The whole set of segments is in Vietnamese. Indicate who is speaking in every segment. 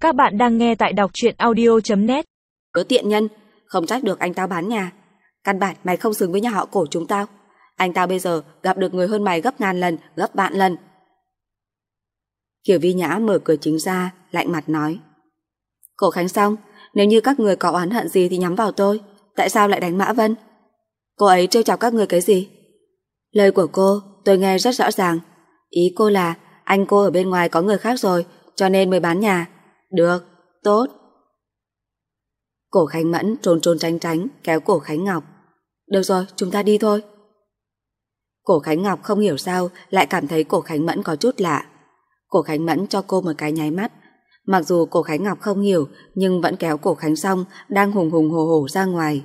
Speaker 1: Các bạn đang nghe tại đọc truyện audio.net.
Speaker 2: Đứa tiện nhân, không trách được anh tao bán nhà. Căn bản mày không xứng với nhà họ Cổ chúng tao. Anh tao bây giờ gặp được người hơn mày gấp ngàn lần, gấp vạn lần. Kiều Vi Nhã mở cửa chính ra, lạnh mặt nói: Cổ Khánh Song, nếu như các người có oán hận gì thì nhắm vào tôi. Tại sao lại đánh Mã Vân? Cô ấy trêu chọc các người cái gì? Lời của cô tôi nghe rất rõ ràng. Ý cô là anh cô ở bên ngoài có người khác rồi, cho nên mới bán nhà. Được, tốt. Cổ Khánh Mẫn trốn trốn tránh tránh kéo cổ Khánh Ngọc. Được rồi, chúng ta đi thôi. Cổ Khánh Ngọc không hiểu sao lại cảm thấy cổ Khánh Mẫn có chút lạ. Cổ Khánh Mẫn cho cô một cái nháy mắt. Mặc dù cổ Khánh Ngọc không hiểu, nhưng vẫn kéo cổ Khánh Song đang hùng hùng hổ hổ ra ngoài.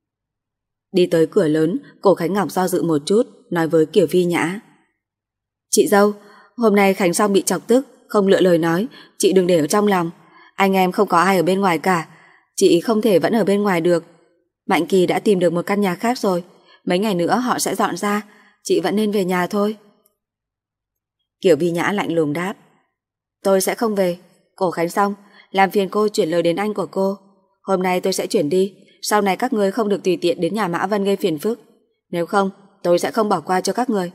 Speaker 2: Đi tới cửa lớn, cổ Khánh Ngọc do dự một chút, nói với Kiều Vi Nhã: Chị dâu, hôm nay Khánh Song bị chọc tức, không lựa lời nói, chị đừng để ở trong lòng. Anh em không có ai ở bên ngoài cả, chị không thể vẫn ở bên ngoài được. Mạnh Kỳ đã tìm được một căn nhà khác rồi, mấy ngày nữa họ sẽ dọn ra, chị vẫn nên về nhà thôi. Kiều Vi Nhã lạnh lùng đáp: Tôi sẽ không về. Cổ Khánh Song, làm phiền cô chuyển lời đến anh của cô. Hôm nay tôi sẽ chuyển đi, sau này các người không được tùy tiện đến nhà Mã Vân gây phiền phức. Nếu không, tôi sẽ không bỏ qua cho các người.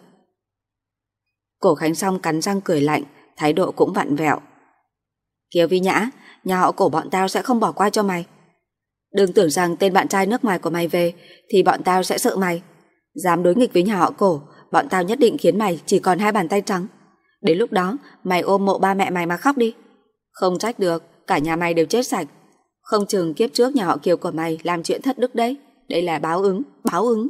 Speaker 2: Cổ Khánh Song cắn răng cười lạnh, thái độ cũng vặn vẹo. Kiều Vi Nhã, nhà họ Cổ bọn tao sẽ không bỏ qua cho mày. Đừng tưởng rằng tên bạn trai nước ngoài của mày về thì bọn tao sẽ sợ mày. Dám đối nghịch với nhà họ Cổ, bọn tao nhất định khiến mày chỉ còn hai bàn tay trắng. Đến lúc đó mày ôm mộ ba mẹ mày mà khóc đi. Không trách được, cả nhà mày đều chết sạch. Không chừng kiếp trước nhà họ Kiều của mày làm chuyện thất đức đấy. Đây là báo ứng, báo ứng.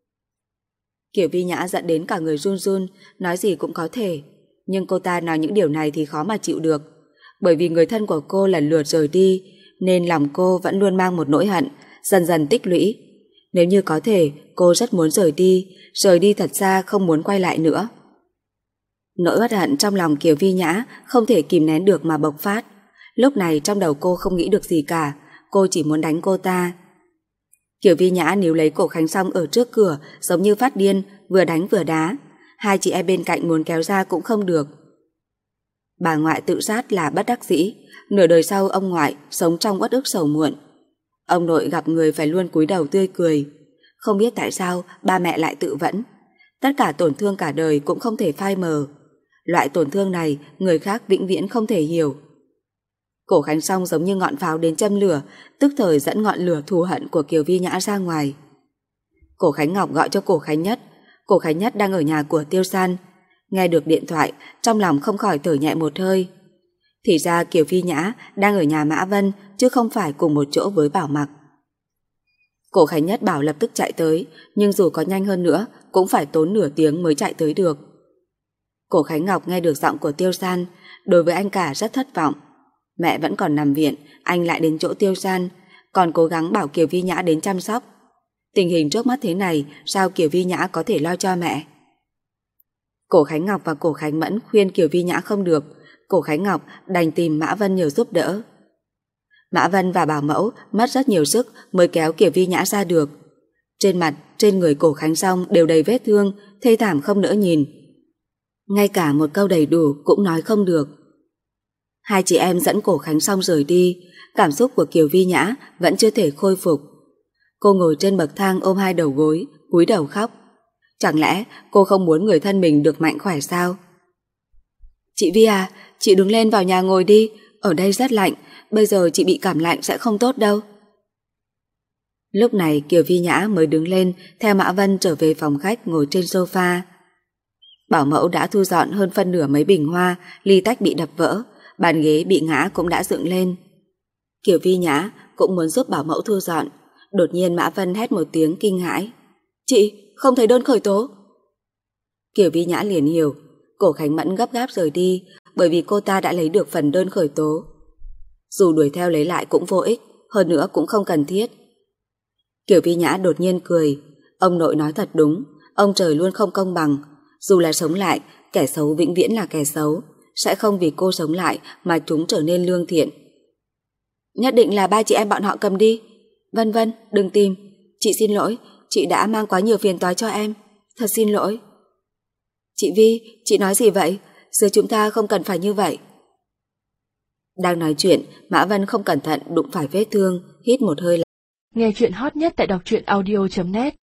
Speaker 2: Kiều Vi Nhã giận đến cả người run run, nói gì cũng có thể. Nhưng cô ta nói những điều này thì khó mà chịu được. Bởi vì người thân của cô lần lượt rời đi, nên lòng cô vẫn luôn mang một nỗi hận, dần dần tích lũy. Nếu như có thể, cô rất muốn rời đi thật ra không muốn quay lại nữa. Nỗi uất hận trong lòng Kiều Vi Nhã không thể kìm nén được mà bộc phát. Lúc này trong đầu cô không nghĩ được gì cả, cô chỉ muốn đánh cô ta. Kiều Vi Nhã níu lấy cổ Khánh Song ở trước cửa giống như phát điên, vừa đánh vừa đá. Hai chị em bên cạnh muốn kéo ra cũng không được. Bà ngoại tự sát là bất đắc dĩ, nửa đời sau ông ngoại sống trong uất ức sầu muộn. Ông nội gặp người phải luôn cúi đầu tươi cười. Không biết tại sao ba mẹ lại tự vẫn. Tất cả tổn thương cả đời cũng không thể phai mờ. Loại tổn thương này người khác vĩnh viễn không thể hiểu. Cổ Khánh Song giống như ngọn pháo đến châm lửa, tức thời dẫn ngọn lửa thù hận của Kiều Vi Nhã ra ngoài. Cổ Khánh Ngọc gọi cho Cổ Khánh Nhất. Cổ Khánh Nhất đang ở nhà của Tiêu San. Nghe được điện thoại, trong lòng không khỏi thở nhẹ một hơi. Thì ra Kiều Vi Nhã đang ở nhà Mã Vân, chứ không phải cùng một chỗ với Bảo Mặc. Cổ Khánh Nhất bảo lập tức chạy tới, nhưng dù có nhanh hơn nữa cũng phải tốn nửa tiếng mới chạy tới được. Cổ Khánh Ngọc nghe được giọng của Tiêu San, đối với anh cả rất thất vọng. Mẹ vẫn còn nằm viện, anh lại đến chỗ Tiêu San, còn cố gắng bảo Kiều Vi Nhã đến chăm sóc. Tình hình trước mắt thế này, sao Kiều Vi Nhã có thể lo cho mẹ? Cổ Khánh Ngọc và Cổ Khánh Mẫn khuyên Kiều Vi Nhã không được, Cổ Khánh Ngọc đành tìm Mã Vân nhờ giúp đỡ. Mã Vân và bảo mẫu mất rất nhiều sức mới kéo Kiều Vi Nhã ra được. Trên mặt, trên người Cổ Khánh Song đều đầy vết thương, thê thảm không nỡ nhìn. Ngay cả một câu đầy đủ cũng nói không được. Hai chị em dẫn Cổ Khánh Song rời đi, cảm xúc của Kiều Vi Nhã vẫn chưa thể khôi phục. Cô ngồi trên bậc thang ôm hai đầu gối, cúi đầu khóc. Chẳng lẽ cô không muốn người thân mình được mạnh khỏe sao? Chị Vi à, chị đứng lên vào nhà ngồi đi, ở đây rất lạnh, bây giờ chị bị cảm lạnh sẽ không tốt đâu. Lúc này Kiều Vi Nhã mới đứng lên theo Mã Vân trở về phòng khách ngồi trên sofa. Bảo mẫu đã thu dọn hơn phân nửa mấy bình hoa, ly tách bị đập vỡ, bàn ghế bị ngã cũng đã dựng lên. Kiều Vi Nhã cũng muốn giúp bảo mẫu thu dọn. Đột nhiên Mã Vân hét một tiếng kinh hãi. Chị, không thấy đơn khởi tố. Kiều Vi Nhã liền hiểu, Cổ Khánh Mẫn gấp gáp rời đi bởi vì cô ta đã lấy được phần đơn khởi tố. Dù đuổi theo lấy lại cũng vô ích, hơn nữa cũng không cần thiết. Kiều Vi Nhã đột nhiên cười. Ông nội nói thật đúng, ông trời luôn không công bằng. Dù là sống lại, kẻ xấu vĩnh viễn là kẻ xấu, sẽ không vì cô sống lại mà chúng trở nên lương thiện. Nhất định là ba chị em bọn họ cầm đi. Vân Vân, đừng tìm. Chị xin lỗi, chị đã mang quá nhiều phiền toái cho em. Thật xin lỗi. Chị Vi, chị nói gì vậy? Giờ chúng ta không cần phải như vậy. Đang nói chuyện, Mã Vân không cẩn thận đụng phải vết thương, hít một hơi.
Speaker 1: Nghe chuyện hot nhất tại đọc truyện audio.net